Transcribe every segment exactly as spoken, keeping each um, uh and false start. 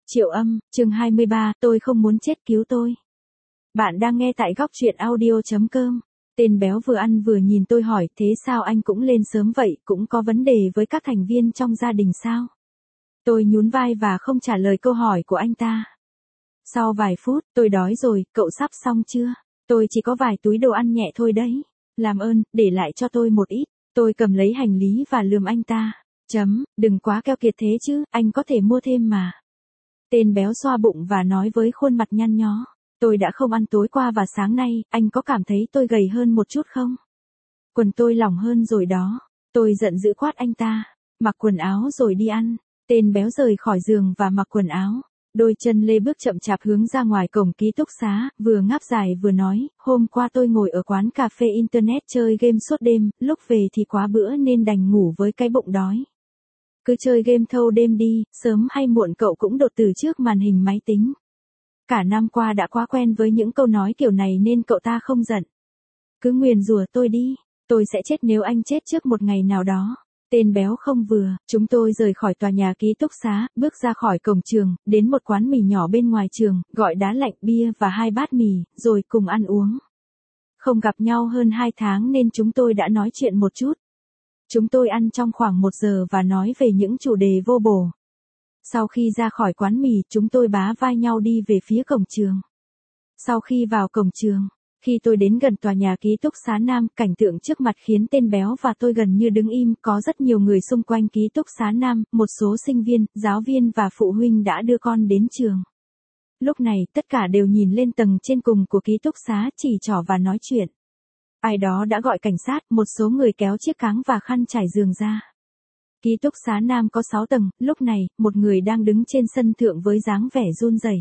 Triệu Âm, chương hai mươi ba, tôi không muốn chết, cứu tôi. Bạn đang nghe tại góc truyện audio chấm com. Tên béo vừa ăn vừa nhìn tôi hỏi, thế sao anh cũng lên sớm vậy, cũng có vấn đề với các thành viên trong gia đình sao? Tôi nhún vai và không trả lời câu hỏi của anh ta. Sau vài phút, tôi đói rồi, cậu sắp xong chưa? Tôi chỉ có vài túi đồ ăn nhẹ thôi đấy. Làm ơn, để lại cho tôi một ít. Tôi cầm lấy hành lý và lườm anh ta. Chấm, đừng quá keo kiệt thế chứ, anh có thể mua thêm mà. Tên béo xoa bụng và nói với khuôn mặt nhăn nhó. Tôi đã không ăn tối qua và sáng nay, anh có cảm thấy tôi gầy hơn một chút không? Quần tôi lỏng hơn rồi đó. Tôi giận dữ quát anh ta. Mặc quần áo rồi đi ăn. Tên béo rời khỏi giường và mặc quần áo. Đôi chân lê bước chậm chạp hướng ra ngoài cổng ký túc xá, vừa ngáp dài vừa nói, hôm qua tôi ngồi ở quán cà phê internet chơi game suốt đêm, lúc về thì quá bữa nên đành ngủ với cái bụng đói. Cứ chơi game thâu đêm đi, sớm hay muộn cậu cũng đột tử trước màn hình máy tính. Cả năm qua đã quá quen với những câu nói kiểu này nên cậu ta không giận. Cứ nguyền rủa tôi đi, tôi sẽ chết nếu anh chết trước một ngày nào đó. Tên béo không vừa, chúng tôi rời khỏi tòa nhà ký túc xá, bước ra khỏi cổng trường, đến một quán mì nhỏ bên ngoài trường, gọi đá lạnh, bia và hai bát mì, rồi cùng ăn uống. Không gặp nhau hơn hai tháng nên chúng tôi đã nói chuyện một chút. Chúng tôi ăn trong khoảng một giờ và nói về những chủ đề vô bổ. Sau khi ra khỏi quán mì, chúng tôi bá vai nhau đi về phía cổng trường. Sau khi vào cổng trường, khi tôi đến gần tòa nhà ký túc xá Nam, cảnh tượng trước mặt khiến tên béo và tôi gần như đứng im, có rất nhiều người xung quanh ký túc xá Nam, một số sinh viên, giáo viên và phụ huynh đã đưa con đến trường. Lúc này, tất cả đều nhìn lên tầng trên cùng của ký túc xá, chỉ trỏ và nói chuyện. Ai đó đã gọi cảnh sát, một số người kéo chiếc cáng và khăn trải giường ra. Ký túc xá Nam có sáu tầng, lúc này, một người đang đứng trên sân thượng với dáng vẻ run rẩy.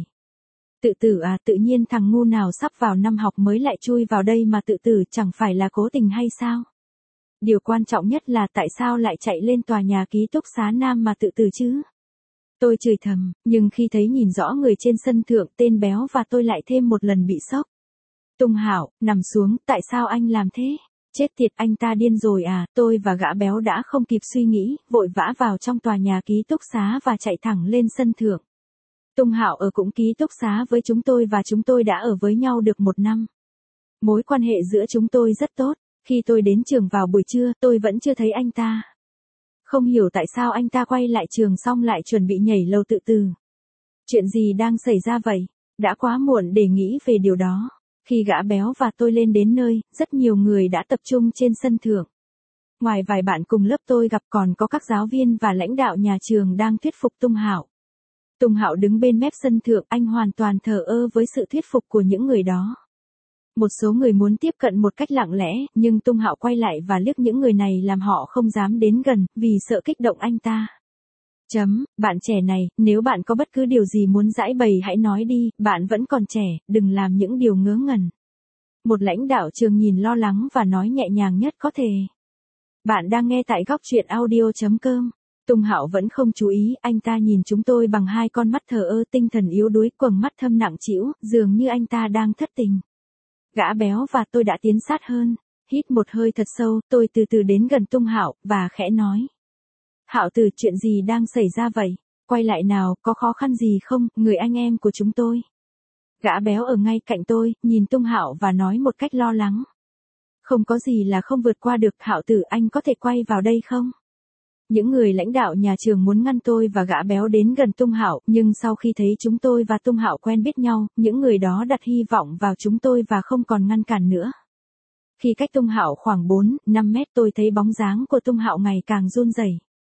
Tự tử à, tự nhiên thằng ngu nào sắp vào năm học mới lại chui vào đây mà tự tử, chẳng phải là cố tình hay sao? Điều quan trọng nhất là tại sao lại chạy lên tòa nhà ký túc xá Nam mà tự tử chứ? Tôi chửi thầm, nhưng khi thấy nhìn rõ người trên sân thượng, tên béo và tôi lại thêm một lần bị sốc. Tung Hạo, nằm xuống, tại sao anh làm thế? Chết tiệt, anh ta điên rồi à? Tôi và gã béo đã không kịp suy nghĩ, vội vã vào trong tòa nhà ký túc xá và chạy thẳng lên sân thượng. Tung Hạo ở cũng ký túc xá với chúng tôi và chúng tôi đã ở với nhau được một năm. Mối quan hệ giữa chúng tôi rất tốt. Khi tôi đến trường vào buổi trưa, tôi vẫn chưa thấy anh ta. Không hiểu tại sao anh ta quay lại trường xong lại chuẩn bị nhảy lầu tự tử. Chuyện gì đang xảy ra vậy? Đã quá muộn để nghĩ về điều đó. Khi gã béo và tôi lên đến nơi, rất nhiều người đã tập trung trên sân thượng. Ngoài vài bạn cùng lớp tôi gặp còn có các giáo viên và lãnh đạo nhà trường đang thuyết phục Tung Hạo. Tung Hạo đứng bên mép sân thượng, anh hoàn toàn thờ ơ với sự thuyết phục của những người đó. Một số người muốn tiếp cận một cách lặng lẽ, nhưng Tung Hạo quay lại và liếc những người này làm họ không dám đến gần, vì sợ kích động anh ta. Chấm, bạn trẻ này, nếu bạn có bất cứ điều gì muốn giãi bày hãy nói đi, bạn vẫn còn trẻ, đừng làm những điều ngớ ngẩn. Một lãnh đạo trường nhìn lo lắng và nói nhẹ nhàng nhất có thể. Bạn đang nghe tại góc truyện audio chấm com. Tung Hạo vẫn không chú ý, anh ta nhìn chúng tôi bằng hai con mắt thờ ơ, tinh thần yếu đuối, quầng mắt thâm nặng trĩu, dường như anh ta đang thất tình. Gã béo và tôi đã tiến sát hơn, hít một hơi thật sâu, tôi từ từ đến gần Tung Hạo và khẽ nói. Hạo tử, chuyện gì đang xảy ra vậy? Quay lại nào, có khó khăn gì không, người anh em của chúng tôi? Gã béo ở ngay cạnh tôi, nhìn Tung Hạo và nói một cách lo lắng. Không có gì là không vượt qua được, Hạo tử, anh có thể quay vào đây không? Những người lãnh đạo nhà trường muốn ngăn tôi và gã béo đến gần Tung Hạo, nhưng sau khi thấy chúng tôi và Tung Hạo quen biết nhau, những người đó đặt hy vọng vào chúng tôi và không còn ngăn cản nữa. Khi cách Tung Hạo khoảng bốn, năm mét tôi thấy bóng dáng của Tung Hạo ngày càng run rẩy.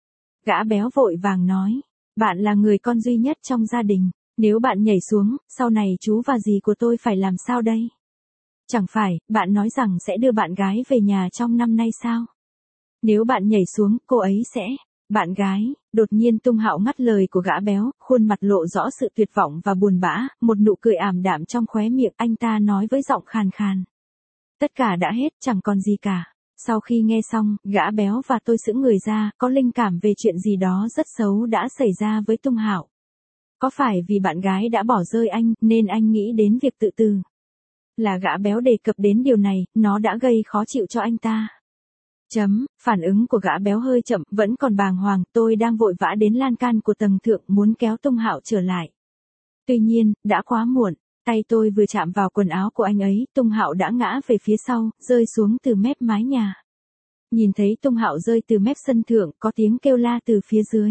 Gã béo vội vàng nói, bạn là người con duy nhất trong gia đình, nếu bạn nhảy xuống, sau này chú và dì của tôi phải làm sao đây? Chẳng phải, bạn nói rằng sẽ đưa bạn gái về nhà trong năm nay sao? Nếu bạn nhảy xuống, cô ấy sẽ, bạn gái, đột nhiên Tung Hạo ngắt lời của gã béo, khuôn mặt lộ rõ sự tuyệt vọng và buồn bã, một nụ cười ảm đạm trong khóe miệng, anh ta nói với giọng khàn khàn. Tất cả đã hết, chẳng còn gì cả. Sau khi nghe xong, gã béo và tôi sững người ra, có linh cảm về chuyện gì đó rất xấu đã xảy ra với Tung Hạo. Có phải vì bạn gái đã bỏ rơi anh, nên anh nghĩ đến việc tự tử? Là gã béo đề cập đến điều này, nó đã gây khó chịu cho anh ta. Chấm, phản ứng của gã béo hơi chậm, vẫn còn bàng hoàng, tôi đang vội vã đến lan can của tầng thượng muốn kéo Tung Hạo trở lại. Tuy nhiên, đã quá muộn, tay tôi vừa chạm vào quần áo của anh ấy, Tung Hạo đã ngã về phía sau, rơi xuống từ mép mái nhà. Nhìn thấy Tung Hạo rơi từ mép sân thượng, có tiếng kêu la từ phía dưới.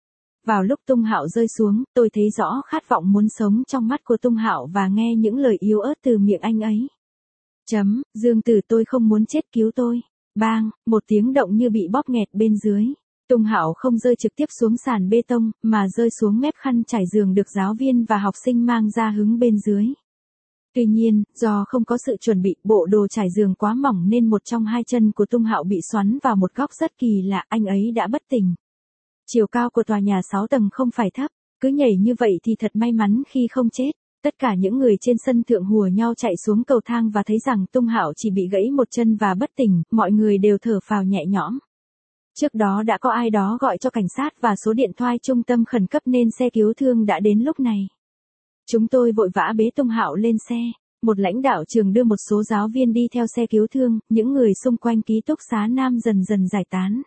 Vào lúc Tung Hạo rơi xuống, tôi thấy rõ khát vọng muốn sống trong mắt của Tung Hạo và nghe những lời yếu ớt từ miệng anh ấy. Chấm, Dương Tử, tôi không muốn chết, cứu tôi. Bang, một tiếng động như bị bóp nghẹt bên dưới. Tung Hạo không rơi trực tiếp xuống sàn bê tông, mà rơi xuống mép khăn trải giường được giáo viên và học sinh mang ra hứng bên dưới. Tuy nhiên, do không có sự chuẩn bị, bộ đồ trải giường quá mỏng nên một trong hai chân của Tung Hạo bị xoắn vào một góc rất kỳ lạ, anh ấy đã bất tỉnh. Chiều cao của tòa nhà sáu tầng không phải thấp, cứ nhảy như vậy thì thật may mắn khi không chết. Tất cả những người trên sân thượng hùa nhau chạy xuống cầu thang và thấy rằng Tung Hạo chỉ bị gãy một chân và bất tỉnh, mọi người đều thở phào nhẹ nhõm. Trước đó đã có ai đó gọi cho cảnh sát và số điện thoại trung tâm khẩn cấp nên xe cứu thương đã đến lúc này. Chúng tôi vội vã bế Tung Hạo lên xe, một lãnh đạo trường đưa một số giáo viên đi theo xe cứu thương, những người xung quanh ký túc xá Nam dần dần giải tán.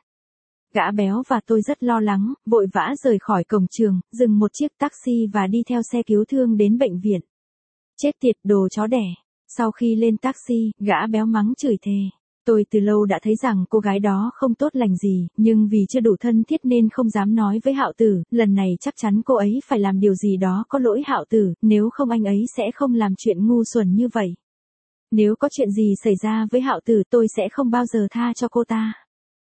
Gã béo và tôi rất lo lắng, vội vã rời khỏi cổng trường, dừng một chiếc taxi và đi theo xe cứu thương đến bệnh viện. Chết tiệt, đồ chó đẻ. Sau khi lên taxi, gã béo mắng chửi thề. Tôi từ lâu đã thấy rằng cô gái đó không tốt lành gì, nhưng vì chưa đủ thân thiết nên không dám nói với Hạo Tử, lần này chắc chắn cô ấy phải làm điều gì đó có lỗi Hạo Tử, nếu không anh ấy sẽ không làm chuyện ngu xuẩn như vậy. Nếu có chuyện gì xảy ra với Hạo Tử tôi sẽ không bao giờ tha cho cô ta.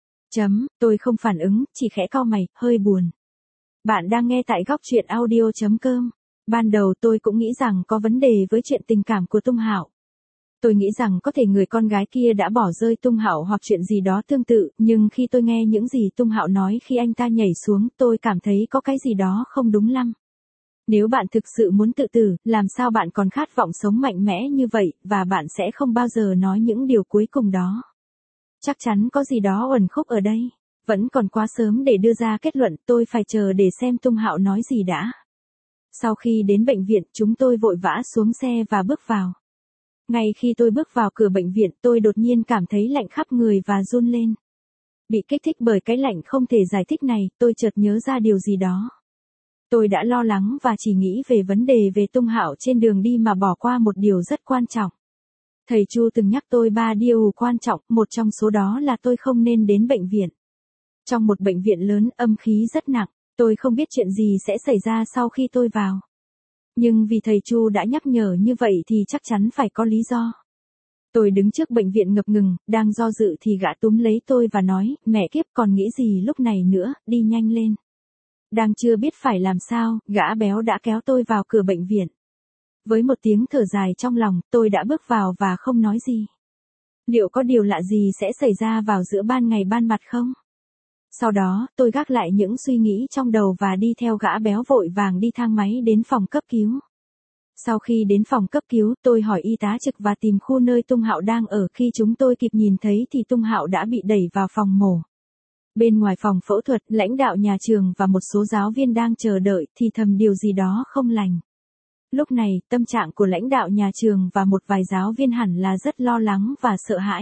Chấm, tôi không phản ứng, chỉ khẽ cau mày, hơi buồn. Bạn đang nghe tại góc truyện audio chấm com. Ban đầu tôi cũng nghĩ rằng có vấn đề với chuyện tình cảm của Tung Hạo. Tôi nghĩ rằng có thể người con gái kia đã bỏ rơi Tung Hạo hoặc chuyện gì đó tương tự, nhưng khi tôi nghe những gì Tung Hạo nói khi anh ta nhảy xuống, tôi cảm thấy có cái gì đó không đúng lắm. Nếu bạn thực sự muốn tự tử, làm sao bạn còn khát vọng sống mạnh mẽ như vậy, và bạn sẽ không bao giờ nói những điều cuối cùng đó. Chắc chắn có gì đó uẩn khúc ở đây. Vẫn còn quá sớm để đưa ra kết luận, tôi phải chờ để xem Tung Hạo nói gì đã. Sau khi đến bệnh viện, chúng tôi vội vã xuống xe và bước vào. Ngay khi tôi bước vào cửa bệnh viện, tôi đột nhiên cảm thấy lạnh khắp người và run lên. Bị kích thích bởi cái lạnh không thể giải thích này, tôi chợt nhớ ra điều gì đó. Tôi đã lo lắng và chỉ nghĩ về vấn đề về Tung Hạo trên đường đi mà bỏ qua một điều rất quan trọng. Thầy Chu từng nhắc tôi ba điều quan trọng, một trong số đó là tôi không nên đến bệnh viện. Trong một bệnh viện lớn, âm khí rất nặng, tôi không biết chuyện gì sẽ xảy ra sau khi tôi vào. Nhưng vì thầy Chu đã nhắc nhở như vậy thì chắc chắn phải có lý do. Tôi đứng trước bệnh viện ngập ngừng, đang do dự thì gã túm lấy tôi và nói, mẹ kiếp còn nghĩ gì lúc này nữa, đi nhanh lên. Đang chưa biết phải làm sao, gã béo đã kéo tôi vào cửa bệnh viện. Với một tiếng thở dài trong lòng, tôi đã bước vào và không nói gì. Liệu có điều lạ gì sẽ xảy ra vào giữa ban ngày ban mặt không? Sau đó, tôi gác lại những suy nghĩ trong đầu và đi theo gã béo vội vàng đi thang máy đến phòng cấp cứu. Sau khi đến phòng cấp cứu, tôi hỏi y tá trực và tìm khu nơi Tung Hạo đang ở. Khi chúng tôi kịp nhìn thấy thì Tung Hạo đã bị đẩy vào phòng mổ. Bên ngoài phòng phẫu thuật, lãnh đạo nhà trường và một số giáo viên đang chờ đợi thì thầm điều gì đó không lành. Lúc này, tâm trạng của lãnh đạo nhà trường và một vài giáo viên hẳn là rất lo lắng và sợ hãi.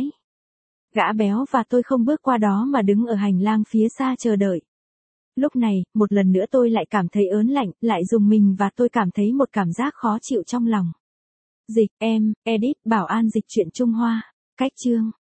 Gã béo và tôi không bước qua đó mà đứng ở hành lang phía xa chờ đợi. Lúc này, một lần nữa tôi lại cảm thấy ớn lạnh, lại rùng mình và tôi cảm thấy một cảm giác khó chịu trong lòng. Dịch, em, edit, bảo an dịch truyện Trung Hoa. Cách chương.